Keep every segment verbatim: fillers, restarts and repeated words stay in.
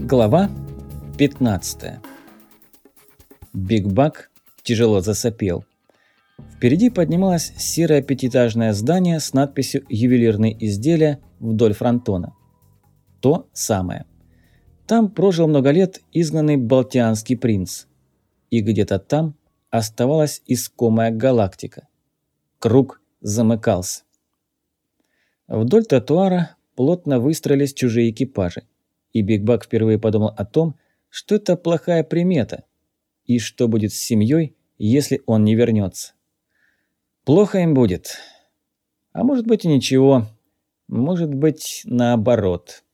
Глава пятнадцатая. Биг Баг тяжело засопел. Впереди поднималось серое пятиэтажное здание с надписью «Ювелирные изделия» вдоль фронтона. То самое. Там прожил много лет изгнанный Балтианский принц. И где-то там оставалась искомая галактика. Круг замыкался. Вдоль тротуара плотно выстроились чужие экипажи. И Биг Баг впервые подумал о том, что это плохая примета, и что будет с семьей, если он не вернется. Плохо им будет. А может быть и ничего. Может быть наоборот.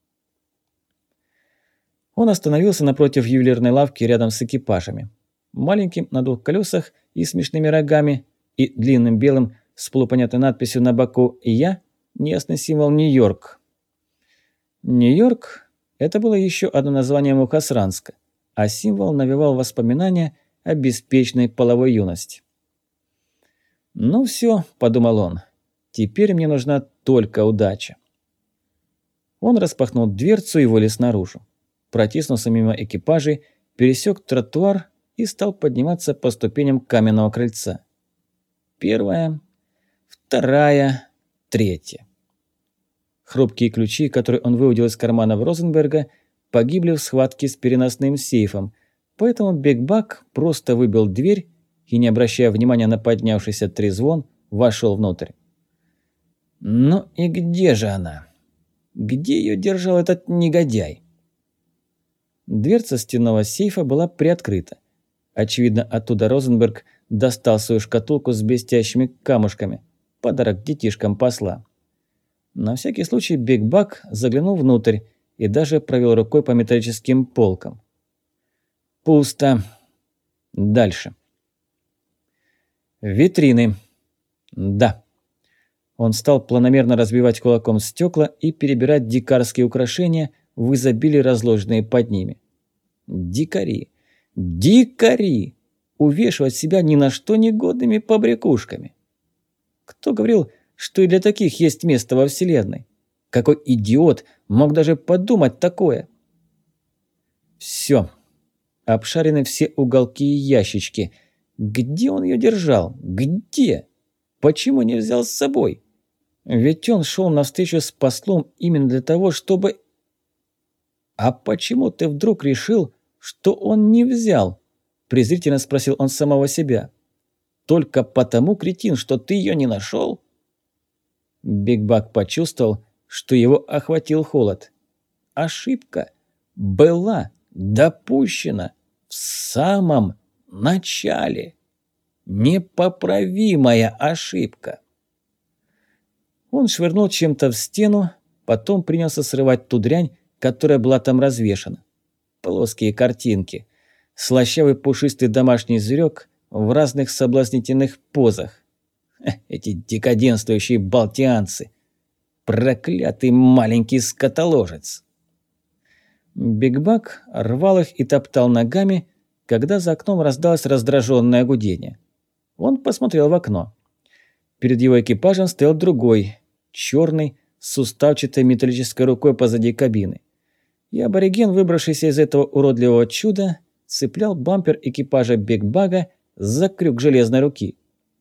Он остановился напротив ювелирной лавки рядом с экипажами. Маленьким на двух колесах и смешными рогами, и длинным белым с полупонятной надписью на боку «Я» неясный символ Нью-Йорк. Нью-Йорк – это было еще одно название Мухосранска, а символ навевал воспоминания о беспечной половой юности. «Ну все», – подумал он, – «теперь мне нужна только удача». Он распахнул дверцу и вылез наружу. Протиснулся мимо экипажей, пересек тротуар и стал подниматься по ступеням каменного крыльца. Первая, вторая, третья. Хрупкие ключи, которые он выудил из карманов Розенберга, погибли в схватке с переносным сейфом, поэтому Биг Баг просто выбил дверь и, не обращая внимания на поднявшийся трезвон, вошел внутрь. Ну и где же она? Где ее держал этот негодяй? Дверца стенного сейфа была приоткрыта. Очевидно, оттуда Розенберг достал свою шкатулку с блестящими камушками, подарок детишкам посла. На всякий случай Биг Баг заглянул внутрь и даже провел рукой по металлическим полкам. Пусто. Дальше. Витрины. Да. Он стал планомерно разбивать кулаком стекла и перебирать дикарские украшения, в изобилии разложенные под ними. Дикари. Дикари! Увешивать себя ни на что негодными побрякушками. Кто говорил, что и для таких есть место во Вселенной? Какой идиот мог даже подумать такое? Все. Обшарены все уголки и ящички. Где он ее держал? Где? Почему не взял с собой? Ведь он шел навстречу с послом именно для того, чтобы... «А почему ты вдруг решил, что он не взял?» – презрительно спросил он самого себя. «Только потому, кретин, что ты ее не нашел?» Биг Баг почувствовал, что его охватил холод. Ошибка была допущена в самом начале. Непоправимая ошибка. Он швырнул чем-то в стену, потом принялся срывать ту дрянь, которая была там развешана. Плоские картинки. Слащавый пушистый домашний зверек в разных соблазнительных позах. Эти декаденствующие балтианцы. Проклятый маленький скотоложец. Биг Баг рвал их и топтал ногами, когда за окном раздалось раздраженное гудение. Он посмотрел в окно. Перед его экипажем стоял другой, черный, с суставчатой металлической рукой позади кабины. И абориген, выбравшийся из этого уродливого чуда, цеплял бампер экипажа Биг Бага за крюк железной руки.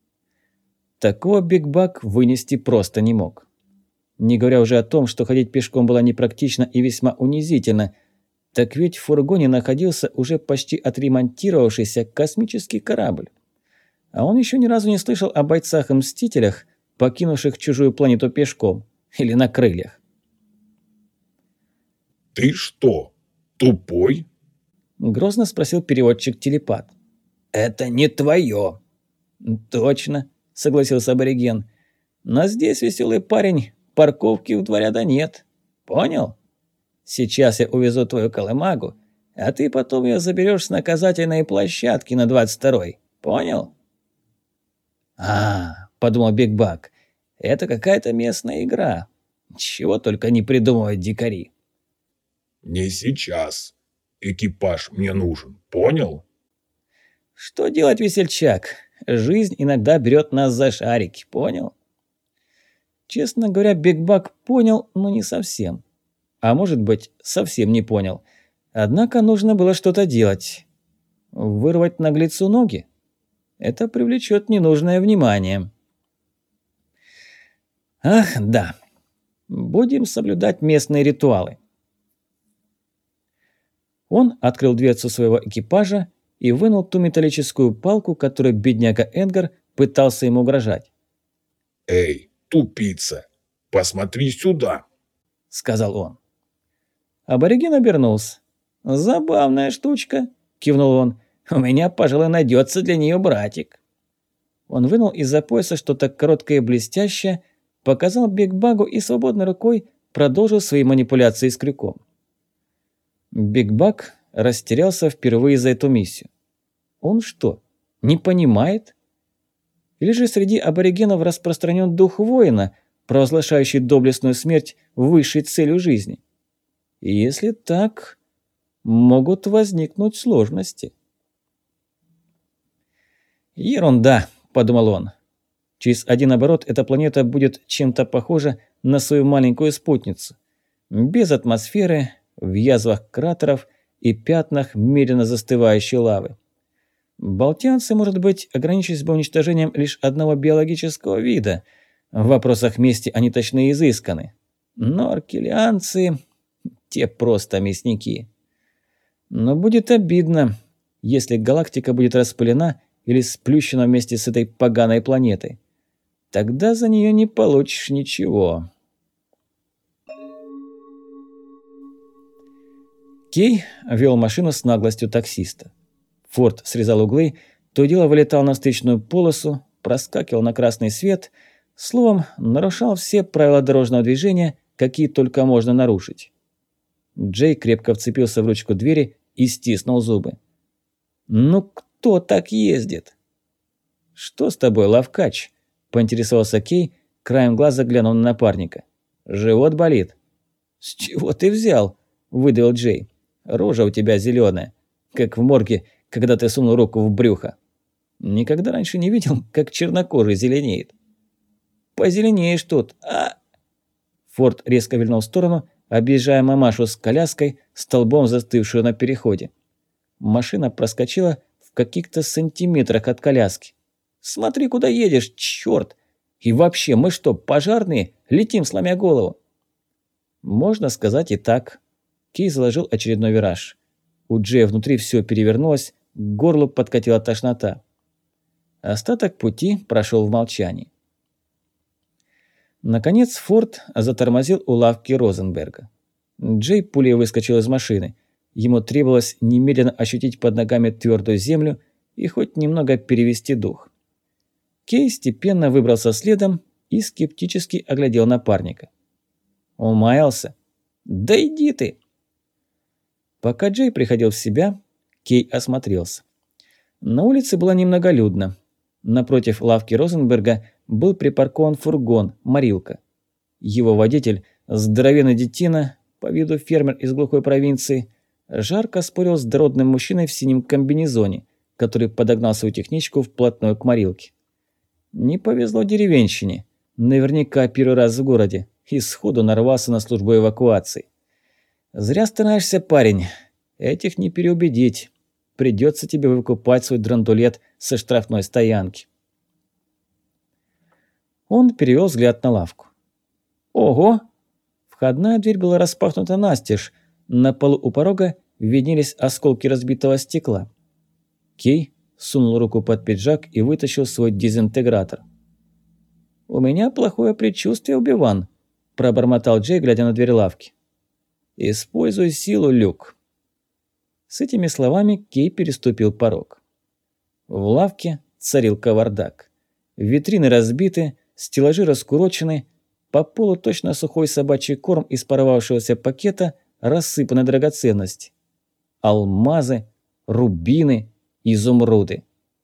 Такого Биг Баг вынести просто не мог. Не говоря уже о том, что ходить пешком было непрактично и весьма унизительно, так ведь в фургоне находился уже почти отремонтировавшийся космический корабль. А он еще ни разу не слышал о бойцах и мстителях, покинувших чужую планету пешком или на крыльях. «Ты что, тупой?» – грозно спросил переводчик-телепат. «Это не твое». «Точно», – согласился абориген. «Но здесь, веселый парень, парковки в два ряда нет. Понял? Сейчас я увезу твою колымагу, а ты потом ее заберешь с наказательной площадки на двадцать второй. Понял?» «А, — подумал Биг Баг, — это какая-то местная игра. Чего только не придумывают дикари». «Не сейчас. Экипаж мне нужен. Понял?» «Что делать, весельчак? Жизнь иногда берет нас за шарики. Понял?» Честно говоря, Биг Баг понял, но не совсем. А может быть, совсем не понял. Однако нужно было что-то делать. Вырвать наглецу ноги? Это привлечет ненужное внимание. Ах, да. Будем соблюдать местные ритуалы. Он открыл дверцу своего экипажа и вынул ту металлическую палку, которой бедняга Эдгар пытался ему угрожать. «Эй, тупица, посмотри сюда!» – сказал он. Абориген обернулся. «Забавная штучка», – кивнул он. «У меня, пожалуй, найдется для нее братик». Он вынул из-за пояса что-то короткое и блестящее, показал Биг-Багу и свободной рукой продолжил свои манипуляции с крюком. Биг-Баг растерялся впервые за эту миссию. Он что, не понимает? Или же среди аборигенов распространен дух воина, провозглашающий доблестную смерть высшей целью жизни? И если так, могут возникнуть сложности. «Ерунда», – подумал он. «Через один оборот эта планета будет чем-то похожа на свою маленькую спутницу. Без атмосферы, в язвах кратеров и пятнах медленно застывающей лавы. Балтианцы, может быть, ограничились бы уничтожением лишь одного биологического вида. В вопросах мести они точно изысканы. Но аркелианцы – те просто мясники. Но будет обидно, если галактика будет распылена или сплющена вместе с этой поганой планетой. Тогда за нее не получишь ничего». Кей вел машину с наглостью таксиста. Форд срезал углы, то и дело вылетал на встречную полосу, проскакивал на красный свет, словом, нарушал все правила дорожного движения, какие только можно нарушить. Джей крепко вцепился в ручку двери и стиснул зубы. «Ну кто так ездит?» «Что с тобой, лавкач?» – поинтересовался Кей, краем глаза глянув на напарника. «Живот болит?» «С чего ты взял?» – выдавил Джей. «Рожа у тебя зеленая, как в морге, когда ты сунул руку в брюхо. Никогда раньше не видел, как чернокожий зеленеет». «Позеленеешь тут, а...» Форд резко вильнул в сторону, объезжая мамашу с коляской, столбом застывшую на переходе. Машина проскочила в каких-то сантиметрах от коляски. «Смотри, куда едешь, чёрт! И вообще, мы что, пожарные? Летим, сломя голову!» Можно сказать и так. Кей заложил очередной вираж. У Джея внутри все перевернулось, к горлу подкатила тошнота. Остаток пути прошел в молчании. Наконец Форд затормозил у лавки Розенберга. Джей пулей выскочил из машины. Ему требовалось немедленно ощутить под ногами твердую землю и хоть немного перевести дух. Кей степенно выбрался следом и скептически оглядел напарника. «Умаялся? Да иди ты!» Пока Джей приходил в себя, Кей осмотрелся. На улице было немноголюдно. Напротив лавки Розенберга был припаркован фургон «Морилка». Его водитель, здоровенный детина, по виду фермер из глухой провинции, жарко спорил с дородным мужчиной в синем комбинезоне, который подогнал свою техничку вплотную к Морилке. Не повезло деревенщине, наверняка первый раз в городе, и сходу нарвался на службу эвакуации. «Зря стараешься, парень, этих не переубедить. Придется тебе выкупать свой драндулет со штрафной стоянки». Он перевел взгляд на лавку. «Ого!» Входная дверь была распахнута настежь. На полу у порога виднелись осколки разбитого стекла. Кей сунул руку под пиджак и вытащил свой дезинтегратор. «У меня плохое предчувствие, Оби-Ван», – пробормотал Джей, глядя на дверь лавки. «Используй силу, Люк». С этими словами Кей переступил порог. В лавке царил кавардак. Витрины разбиты, стеллажи раскурочены, по полу точно сухой собачий корм из порвавшегося пакета рассыпаны драгоценности. Алмазы, рубины, изумруды.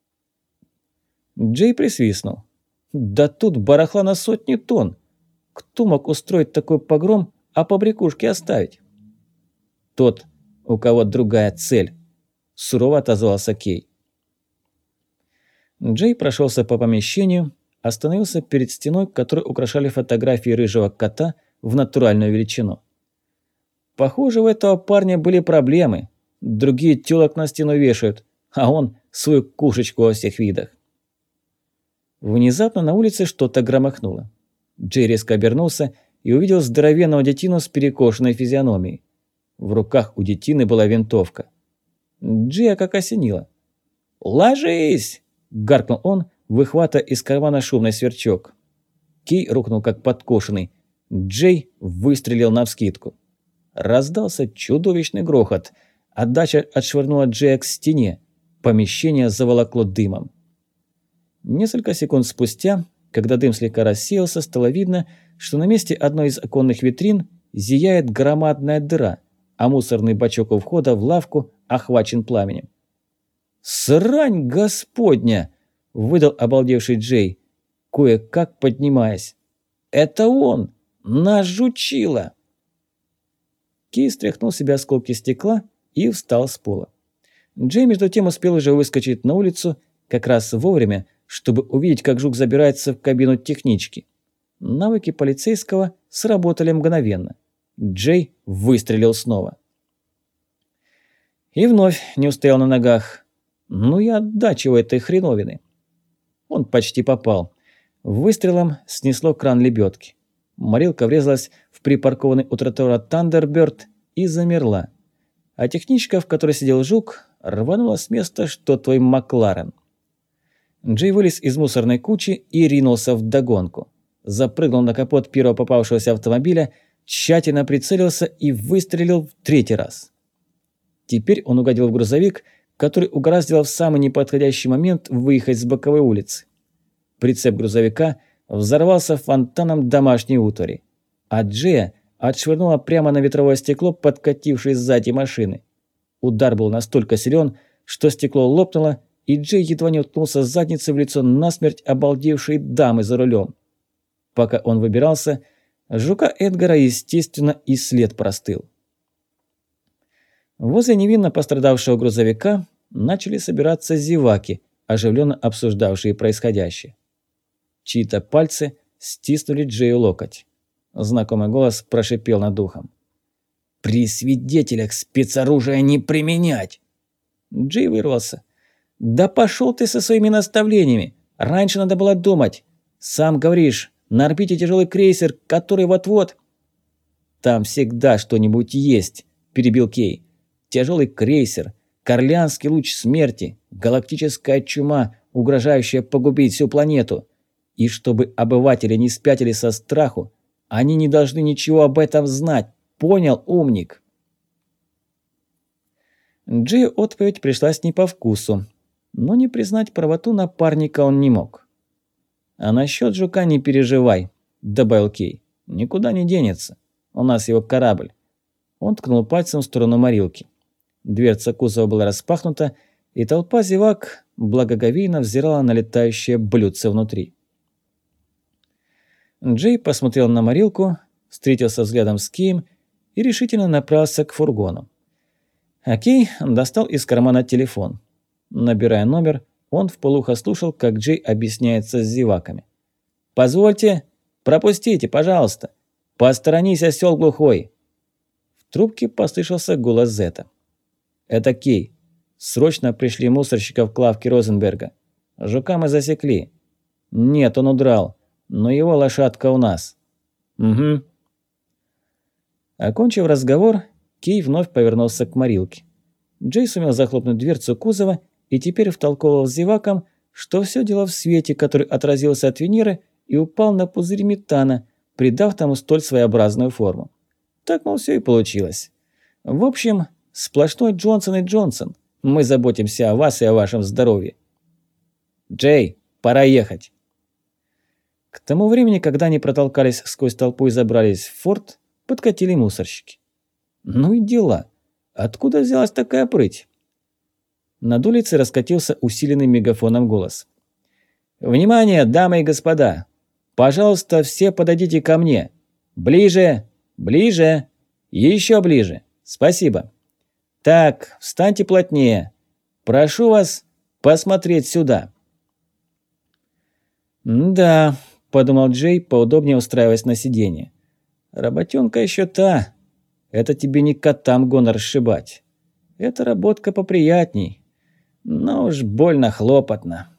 Джей присвистнул. «Да тут барахла на сотни тонн. Кто мог устроить такой погром, а побрякушки оставить?» «Тот, у кого другая цель», – сурово отозвался Кей. Джей прошелся по помещению, остановился перед стеной, которую украшали фотографии рыжего кота в натуральную величину. Похоже, у этого парня были проблемы. Другие тёлок на стену вешают, а он свою кушечку во всех видах. Внезапно на улице что-то громыхнуло. Джей резко обернулся и увидел здоровенного детину с перекошенной физиономией. В руках у детины была винтовка. Джея как осенило. «Ложись!» – гаркнул он, выхватывая из кармана шумный сверчок. Кей рухнул как подкошенный. Джей выстрелил навскидку. Раздался чудовищный грохот. Отдача отшвырнула Джея к стене. Помещение заволокло дымом. Несколько секунд спустя, когда дым слегка рассеялся, стало видно, что на месте одной из оконных витрин зияет громадная дыра, а мусорный бачок у входа в лавку охвачен пламенем. «Срань господня!» – выдал обалдевший Джей, кое-как поднимаясь. «Это он! Наш жучила!» Кей стряхнул с себя осколки стекла и встал с пола. Джей между тем успел уже выскочить на улицу как раз вовремя, чтобы увидеть, как жук забирается в кабину технички. Навыки полицейского сработали мгновенно. Джей выстрелил снова. И вновь не устоял на ногах. Ну и отдача у этой хреновины. Он почти попал. Выстрелом снесло кран лебедки. Морилка врезалась в припаркованный у тротуара Тандерберт и замерла. А техничка, в которой сидел жук, рванула с места, что твой Макларен. Джей вылез из мусорной кучи и ринулся вдогонку. Запрыгнул на капот первого попавшегося автомобиля, тщательно прицелился и выстрелил в третий раз. Теперь он угодил в грузовик, который угораздило в самый неподходящий момент выехать с боковой улицы. Прицеп грузовика взорвался фонтаном домашней утвари, а Джея отшвырнуло прямо на ветровое стекло подкатившей сзади машины. Удар был настолько силен, что стекло лопнуло, и Джей едва не уткнулся с задницей в лицо насмерть обалдевшей дамы за рулем. Пока он выбирался, жука Эдгара, естественно, и след простыл. Возле невинно пострадавшего грузовика начали собираться зеваки, оживленно обсуждавшие происходящее. Чьи-то пальцы стиснули Джею локоть. Знакомый голос прошипел над ухом. «При свидетелях спецоружие не применять!» Джей вырвался. «Да пошел ты со своими наставлениями! Раньше надо было думать! Сам говоришь, на орбите тяжелый крейсер, который вот-вот...» «Там всегда что-нибудь есть», – перебил Кей. «Тяжелый крейсер, Корлианский луч смерти, галактическая чума, угрожающая погубить всю планету. И чтобы обыватели не спятили со страху, они не должны ничего об этом знать. Понял, умник?» Джею отповедь пришлась не по вкусу, но не признать правоту напарника он не мог. «А насчет жука не переживай», – добавил Кей. «Никуда не денется. У нас его корабль». Он ткнул пальцем в сторону морилки. Дверца кузова была распахнута, и толпа зевак благоговейно взирала на летающее блюдце внутри. Джей посмотрел на морилку, встретился взглядом с Кеем и решительно направился к фургону. А Кей достал из кармана телефон. Набирая номер, он вполуха слушал, как Джей объясняется с зеваками. «Позвольте, пропустите, пожалуйста. Посторонись, осёл глухой». В трубке послышался голос Зета. «Это Кей. Срочно пришли мусорщиков к лавке Розенберга. Жука мы засекли. Нет, он удрал, но его лошадка у нас». «Угу». Окончив разговор, Кей вновь повернулся к морилке. Джей сумел захлопнуть дверцу кузова и теперь втолковывал зевакам, что все дело в свете, который отразился от Венеры и упал на пузырь метана, придав тому столь своеобразную форму. Так, мол, все и получилось. В общем, сплошной Джонсон и Джонсон. Мы заботимся о вас и о вашем здоровье. Джей, пора ехать. К тому времени, когда они протолкались сквозь толпу и забрались в форт, подкатили мусорщики. Ну и дела. Откуда взялась такая прыть? Над улицей раскатился усиленный мегафоном голос. «Внимание, дамы и господа! Пожалуйста, все подойдите ко мне! Ближе! Ближе! Еще ближе! Спасибо! Так, встаньте плотнее! Прошу вас посмотреть сюда!» «Да», – подумал Джей, поудобнее устраиваясь на сиденье. «Работенка еще та. Это тебе не котам гонор сшибать. Это работка поприятней. Но уж больно хлопотно.